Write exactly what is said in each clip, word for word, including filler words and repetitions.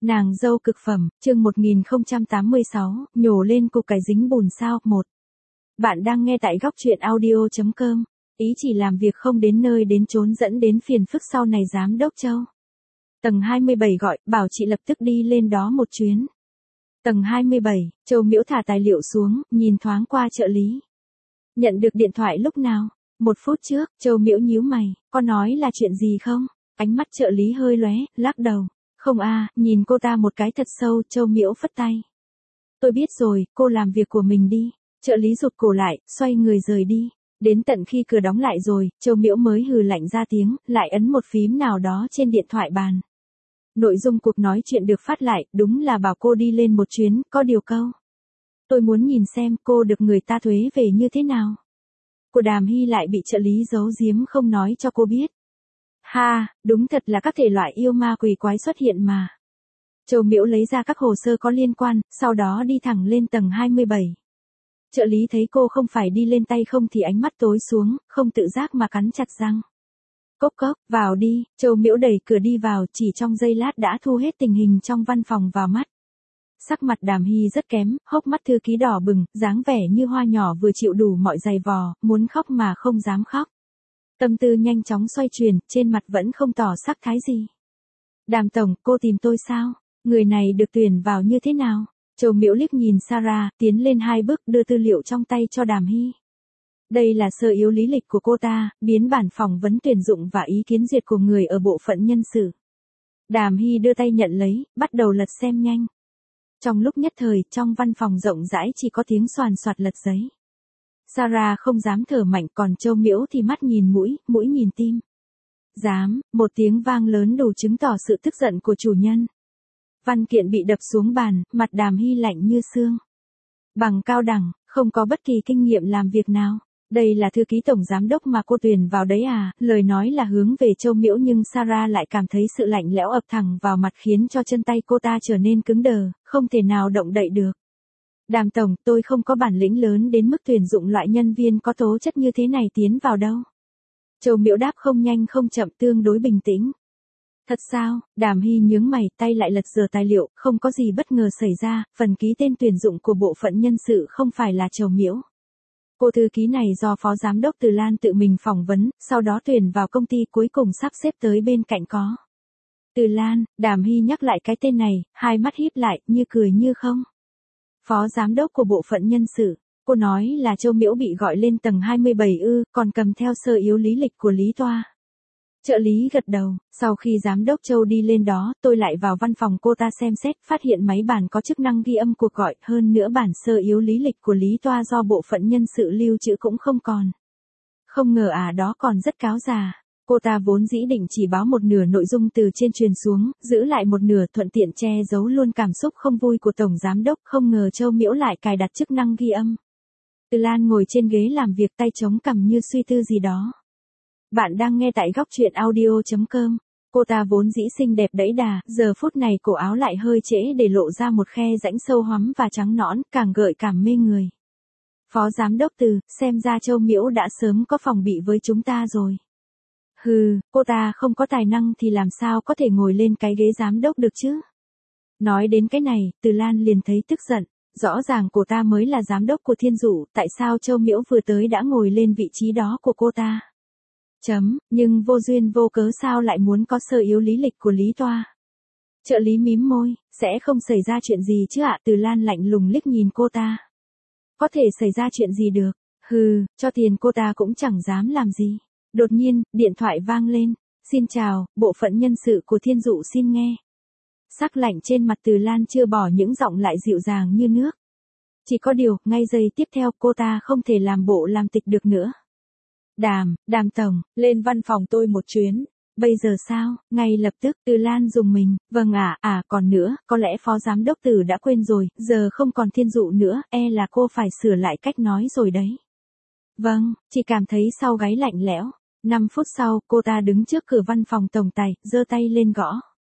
Nàng dâu cực phẩm, chương một nghìn không trăm tám mươi sáu, nhổ lên cục cải dính bùn sao, một. Bạn đang nghe tại góc truyện audio chấm com. Ý chỉ làm việc không đến nơi đến chốn dẫn đến phiền phức sau này giám đốc Châu. Tầng hai mươi bảy gọi, bảo chị lập tức đi lên đó một chuyến. Tầng hai mươi bảy, Châu Miễu thả tài liệu xuống, nhìn thoáng qua trợ lý. Nhận được điện thoại lúc nào? Một phút trước, Châu Miễu nhíu mày, có nói là chuyện gì không? Ánh mắt trợ lý hơi lóe, lắc đầu. Không a, nhìn cô ta một cái thật sâu, Châu Miễu phất tay. Tôi biết rồi, cô làm việc của mình đi. Trợ lý rụt cổ lại, xoay người rời đi. Đến tận khi cửa đóng lại rồi, Châu Miễu mới hừ lạnh ra tiếng, lại ấn một phím nào đó trên điện thoại bàn. Nội dung cuộc nói chuyện được phát lại, đúng là bảo cô đi lên một chuyến, có điều câu. Tôi muốn nhìn xem cô được người ta thuế về như thế nào. Cô Đàm Hy lại bị trợ lý giấu giếm không nói cho cô biết. Ha, đúng thật là các thể loại yêu ma quỷ quái xuất hiện mà. Châu Miễu lấy ra các hồ sơ có liên quan, sau đó đi thẳng lên tầng hai mươi bảy. Trợ lý thấy cô không phải đi lên tay không thì ánh mắt tối xuống, không tự giác mà cắn chặt răng. Cốc cốc, vào đi, Châu Miễu đẩy cửa đi vào, chỉ trong giây lát đã thu hết tình hình trong văn phòng vào mắt. Sắc mặt Đàm Hy rất kém, hốc mắt thư ký đỏ bừng, dáng vẻ như hoa nhỏ vừa chịu đủ mọi giày vò, muốn khóc mà không dám khóc. Tâm tư nhanh chóng xoay chuyển, trên mặt vẫn không tỏ sắc thái gì. Đàm tổng, cô tìm tôi sao? Người này được tuyển vào như thế nào? Châu Miễu liếc nhìn Sarah, tiến lên hai bước đưa tư liệu trong tay cho Đàm Hy. Đây là sơ yếu lý lịch của cô ta, biến bản phỏng vấn tuyển dụng và ý kiến duyệt của người ở bộ phận nhân sự. Đàm Hy đưa tay nhận lấy, bắt đầu lật xem nhanh. Trong lúc nhất thời, trong văn phòng rộng rãi chỉ có tiếng xoàn xoạt lật giấy. Sarah không dám thở mạnh, còn Châu Miễu thì mắt nhìn mũi, mũi nhìn tim. Dám, một tiếng vang lớn đủ chứng tỏ sự tức giận của chủ nhân. Văn kiện bị đập xuống bàn, mặt Đàm Hy lạnh như xương. Bằng cao đẳng, không có bất kỳ kinh nghiệm làm việc nào. Đây là thư ký tổng giám đốc mà cô tuyển vào đấy à, lời nói là hướng về Châu Miễu nhưng Sarah lại cảm thấy sự lạnh lẽo ập thẳng vào mặt khiến cho chân tay cô ta trở nên cứng đờ, không thể nào động đậy được. Đàm tổng, tôi không có bản lĩnh lớn đến mức tuyển dụng loại nhân viên có tố chất như thế này tiến vào đâu. Châu Miễu đáp không nhanh không chậm, tương đối bình tĩnh. Thật sao? Đàm Hy nhướng mày, tay lại lật dở tài liệu, không có gì bất ngờ xảy ra, phần ký tên tuyển dụng của bộ phận nhân sự không phải là Châu Miễu. Cô thư ký này do phó giám đốc Từ Lan tự mình phỏng vấn, sau đó tuyển vào công ty, cuối cùng sắp xếp tới bên cạnh có. Từ Lan, Đàm Hy nhắc lại cái tên này, hai mắt híp lại, như cười như không. Phó giám đốc của bộ phận nhân sự, cô nói là Châu Miễu bị gọi lên tầng hai mươi bảy ư, còn cầm theo sơ yếu lý lịch của Lý Toa. Trợ lý gật đầu, sau khi giám đốc Châu đi lên đó, tôi lại vào văn phòng cô ta xem xét, phát hiện máy bàn có chức năng ghi âm cuộc gọi, hơn nữa bản sơ yếu lý lịch của Lý Toa do bộ phận nhân sự lưu trữ cũng không còn. Không ngờ à, đó còn rất cáo già. Cô ta vốn dĩ định chỉ báo một nửa nội dung từ trên truyền xuống, giữ lại một nửa, thuận tiện che giấu luôn cảm xúc không vui của tổng giám đốc, không ngờ Châu Miễu lại cài đặt chức năng ghi âm. Từ Lan ngồi trên ghế làm việc, tay chống cằm như suy tư gì đó. Bạn đang nghe tại góc truyện audio chấm com. Cô ta vốn dĩ xinh đẹp đẫy đà, giờ phút này cổ áo lại hơi trễ để lộ ra một khe rãnh sâu hoắm và trắng nõn, càng gợi cảm mê người. Phó giám đốc Từ, xem ra Châu Miễu đã sớm có phòng bị với chúng ta rồi. Hừ, cô ta không có tài năng thì làm sao có thể ngồi lên cái ghế giám đốc được chứ? Nói đến cái này, Từ Lan liền thấy tức giận. Rõ ràng cô ta mới là giám đốc của Thiên Dụ, tại sao Châu Miễu vừa tới đã ngồi lên vị trí đó của cô ta? Chấm, nhưng vô duyên vô cớ sao lại muốn có sơ yếu lý lịch của Lý Toa? Trợ lý mím môi, sẽ không xảy ra chuyện gì chứ ạ? Từ Lan lạnh lùng liếc nhìn cô ta. Có thể xảy ra chuyện gì được? Hừ, cho tiền cô ta cũng chẳng dám làm gì. Đột nhiên, điện thoại vang lên. Xin chào, bộ phận nhân sự của Thiên Dụ xin nghe. Sắc lạnh trên mặt Từ Lan chưa bỏ những giọng lại dịu dàng như nước. Chỉ có điều, ngay giây tiếp theo cô ta không thể làm bộ làm tịch được nữa. Đàm, Đàm tổng, lên văn phòng tôi một chuyến. Bây giờ sao? Ngay lập tức, Từ Lan dùng mình. Vâng ạ, à, à còn nữa, có lẽ phó giám đốc Từ đã quên rồi, giờ không còn Thiên Dụ nữa, e là cô phải sửa lại cách nói rồi đấy. Vâng, chị cảm thấy sau gáy lạnh lẽo. Năm phút sau, cô ta đứng trước cửa văn phòng tổng tài, giơ tay lên gõ.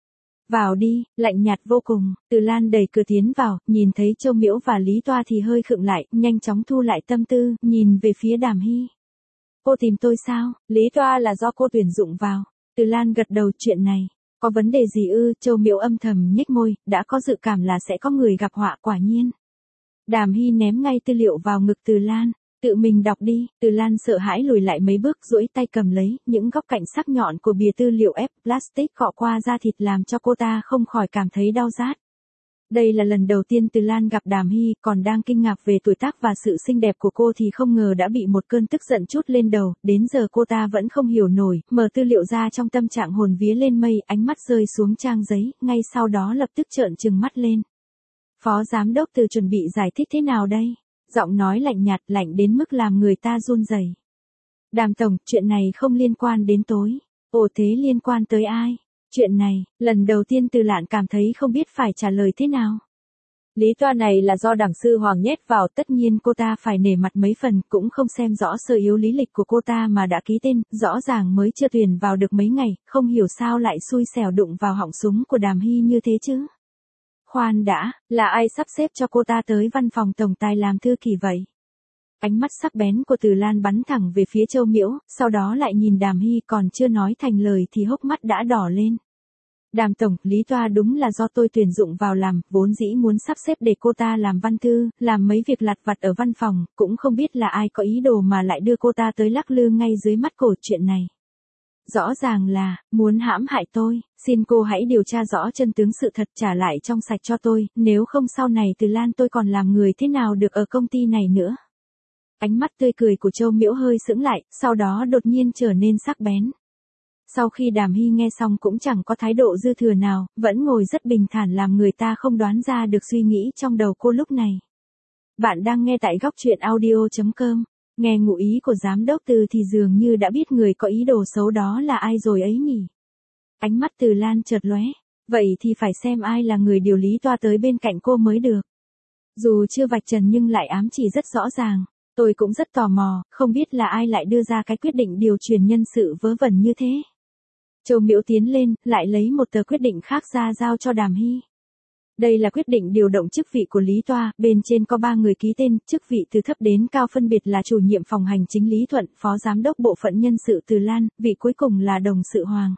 Vào đi, lạnh nhạt vô cùng. Từ Lan đẩy cửa tiến vào, nhìn thấy Châu Miễu và Lý Toa thì hơi khựng lại, nhanh chóng thu lại tâm tư, nhìn về phía Đàm Hy. Cô tìm tôi sao? Lý Toa là do cô tuyển dụng vào. Từ Lan gật đầu, chuyện này. Có vấn đề gì ư? Châu Miễu âm thầm nhếch môi, đã có dự cảm là sẽ có người gặp họa quả nhiên. Đàm Hy ném ngay tư liệu vào ngực Từ Lan, tự mình đọc đi. Từ Lan sợ hãi lùi lại mấy bước, duỗi tay cầm lấy, những góc cạnh sắc nhọn của bìa tư liệu ép plastic cọ qua da thịt làm cho cô ta không khỏi cảm thấy đau rát. Đây là lần đầu tiên Từ Lan gặp Đàm Hy, còn đang kinh ngạc về tuổi tác và sự xinh đẹp của cô thì không ngờ đã bị một cơn tức giận trút lên đầu, đến giờ cô ta vẫn không hiểu nổi, mở tư liệu ra trong tâm trạng hồn vía lên mây, ánh mắt rơi xuống trang giấy, ngay sau đó lập tức trợn trừng mắt lên. Phó giám đốc Từ chuẩn bị giải thích thế nào đây? Giọng nói lạnh nhạt, lạnh đến mức làm người ta run rẩy. Đàm tổng, chuyện này không liên quan đến tôi. Ồ thế liên quan tới ai? Chuyện này, lần đầu tiên Từ Lạn cảm thấy không biết phải trả lời thế nào. Lý toa này là do đảng sư Hoàng nhét vào, tất nhiên cô ta phải nể mặt mấy phần, cũng không xem rõ sơ yếu lý lịch của cô ta mà đã ký tên, rõ ràng mới chưa tuyển vào được mấy ngày, không hiểu sao lại xui xẻo đụng vào họng súng của Đàm Hy như thế chứ. Khoan đã, là ai sắp xếp cho cô ta tới văn phòng tổng tài làm thư ký vậy? Ánh mắt sắc bén của Từ Lan bắn thẳng về phía Châu Miễu, sau đó lại nhìn Đàm Hy, còn chưa nói thành lời thì hốc mắt đã đỏ lên. Đàm tổng, Lý toa đúng là do tôi tuyển dụng vào làm, vốn dĩ muốn sắp xếp để cô ta làm văn thư, làm mấy việc lặt vặt ở văn phòng, cũng không biết là ai có ý đồ mà lại đưa cô ta tới lắc lư ngay dưới mắt cổ. Chuyện này rõ ràng là muốn hãm hại tôi, xin cô hãy điều tra rõ chân tướng sự thật, trả lại trong sạch cho tôi, nếu không sau này Từ Lan tôi còn làm người thế nào được ở công ty này nữa. Ánh mắt tươi cười của Châu Miễu hơi sững lại, sau đó đột nhiên trở nên sắc bén. Sau khi Đàm Hy nghe xong cũng chẳng có thái độ dư thừa nào, vẫn ngồi rất bình thản làm người ta không đoán ra được suy nghĩ trong đầu cô lúc này. Bạn đang nghe tại góc truyện audio chấm com. Nghe ngụ ý của giám đốc Từ thì dường như đã biết người có ý đồ xấu đó là ai rồi ấy nhỉ. Ánh mắt Từ Lan chợt lóe. Vậy thì phải xem ai là người điều Lý toa tới bên cạnh cô mới được. Dù chưa vạch trần nhưng lại ám chỉ rất rõ ràng. Tôi cũng rất tò mò, không biết là ai lại đưa ra cái quyết định điều chuyển nhân sự vớ vẩn như thế. Châu Miễu tiến lên, lại lấy một tờ quyết định khác ra giao cho Đàm Hy. Đây là quyết định điều động chức vị của Lý toa, bên trên có ba người ký tên, chức vị từ thấp đến cao phân biệt là chủ nhiệm phòng hành chính Lý Thuận, phó giám đốc bộ phận nhân sự Từ Lan, vị cuối cùng là đồng sự Hoàng.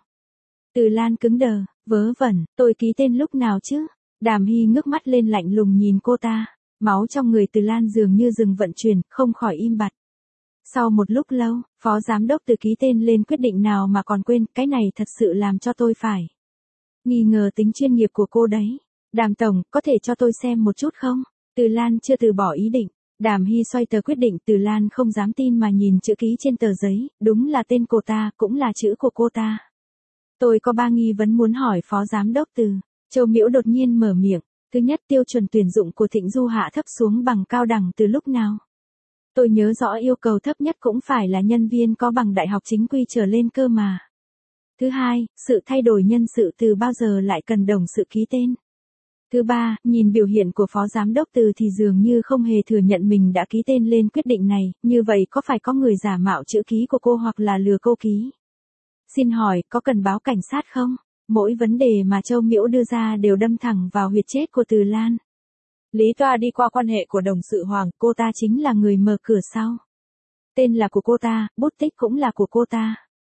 Từ Lan cứng đờ, vớ vẩn, tôi ký tên lúc nào chứ? Đàm Hy ngước mắt lên lạnh lùng nhìn cô ta, máu trong người Từ Lan dường như dừng vận chuyển, không khỏi im bặt. Sau một lúc lâu, phó giám đốc Từ ký tên lên quyết định nào mà còn quên, cái này thật sự làm cho tôi phải nghi ngờ tính chuyên nghiệp của cô đấy. Đàm tổng, có thể cho tôi xem một chút không? Từ Lan chưa từ bỏ ý định. Đàm Hy xoay tờ quyết định, Từ Lan không dám tin mà nhìn chữ ký trên tờ giấy, đúng là tên cô ta, cũng là chữ của cô ta. Tôi có ba nghi vấn muốn hỏi phó giám đốc Từ. Châu Miễu đột nhiên mở miệng. Thứ nhất, tiêu chuẩn tuyển dụng của Thịnh Du hạ thấp xuống bằng cao đẳng từ lúc nào? Tôi nhớ rõ yêu cầu thấp nhất cũng phải là nhân viên có bằng đại học chính quy trở lên cơ mà. Thứ hai, sự thay đổi nhân sự từ bao giờ lại cần đồng sự ký tên? Thứ ba, nhìn biểu hiện của phó giám đốc Từ thì dường như không hề thừa nhận mình đã ký tên lên quyết định này, như vậy có phải có người giả mạo chữ ký của cô hoặc là lừa cô ký? Xin hỏi, có cần báo cảnh sát không? Mỗi vấn đề mà Châu Miễu đưa ra đều đâm thẳng vào huyệt chết của Từ Lan. Lý toa đi qua quan hệ của đồng sự Hoàng, cô ta chính là người mở cửa sau. Tên là của cô ta, bút tích cũng là của cô ta.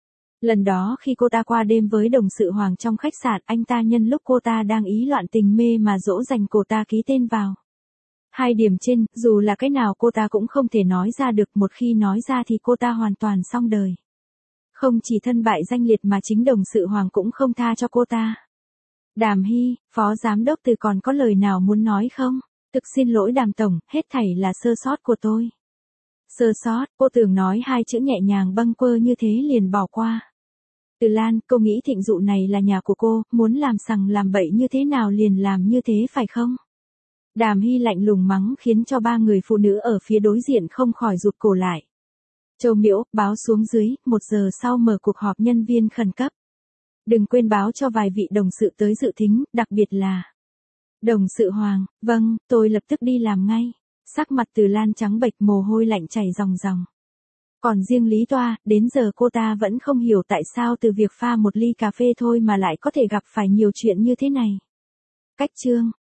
Lần đó khi cô ta qua đêm với đồng sự Hoàng trong khách sạn, anh ta nhân lúc cô ta đang ý loạn tình mê mà dỗ dành cô ta ký tên vào. Hai điểm trên, dù là cái nào cô ta cũng không thể nói ra được, một khi nói ra thì cô ta hoàn toàn xong đời. Không chỉ thân bại danh liệt mà chính đồng sự Hoàng cũng không tha cho cô ta. Đàm Hy, phó giám đốc Từ còn có lời nào muốn nói không? Thực xin lỗi Đàm tổng, hết thảy là sơ sót của tôi. Sơ sót, cô tưởng nói hai chữ nhẹ nhàng bâng quơ như thế liền bỏ qua. Từ Lan, cô nghĩ Thịnh Dụ này là nhà của cô, muốn làm sằng làm bậy như thế nào liền làm như thế phải không? Đàm Hy lạnh lùng mắng khiến cho ba người phụ nữ ở phía đối diện không khỏi rụt cổ lại. Châu Miễu, báo xuống dưới, một giờ sau mở cuộc họp nhân viên khẩn cấp. Đừng quên báo cho vài vị đồng sự tới dự thính, đặc biệt là đồng sự Hoàng. Vâng, tôi lập tức đi làm ngay. Sắc mặt Từ Lan trắng bệch, mồ hôi lạnh chảy ròng ròng. Còn riêng Lý toa, đến giờ cô ta vẫn không hiểu tại sao từ việc pha một ly cà phê thôi mà lại có thể gặp phải nhiều chuyện như thế này. Cách chương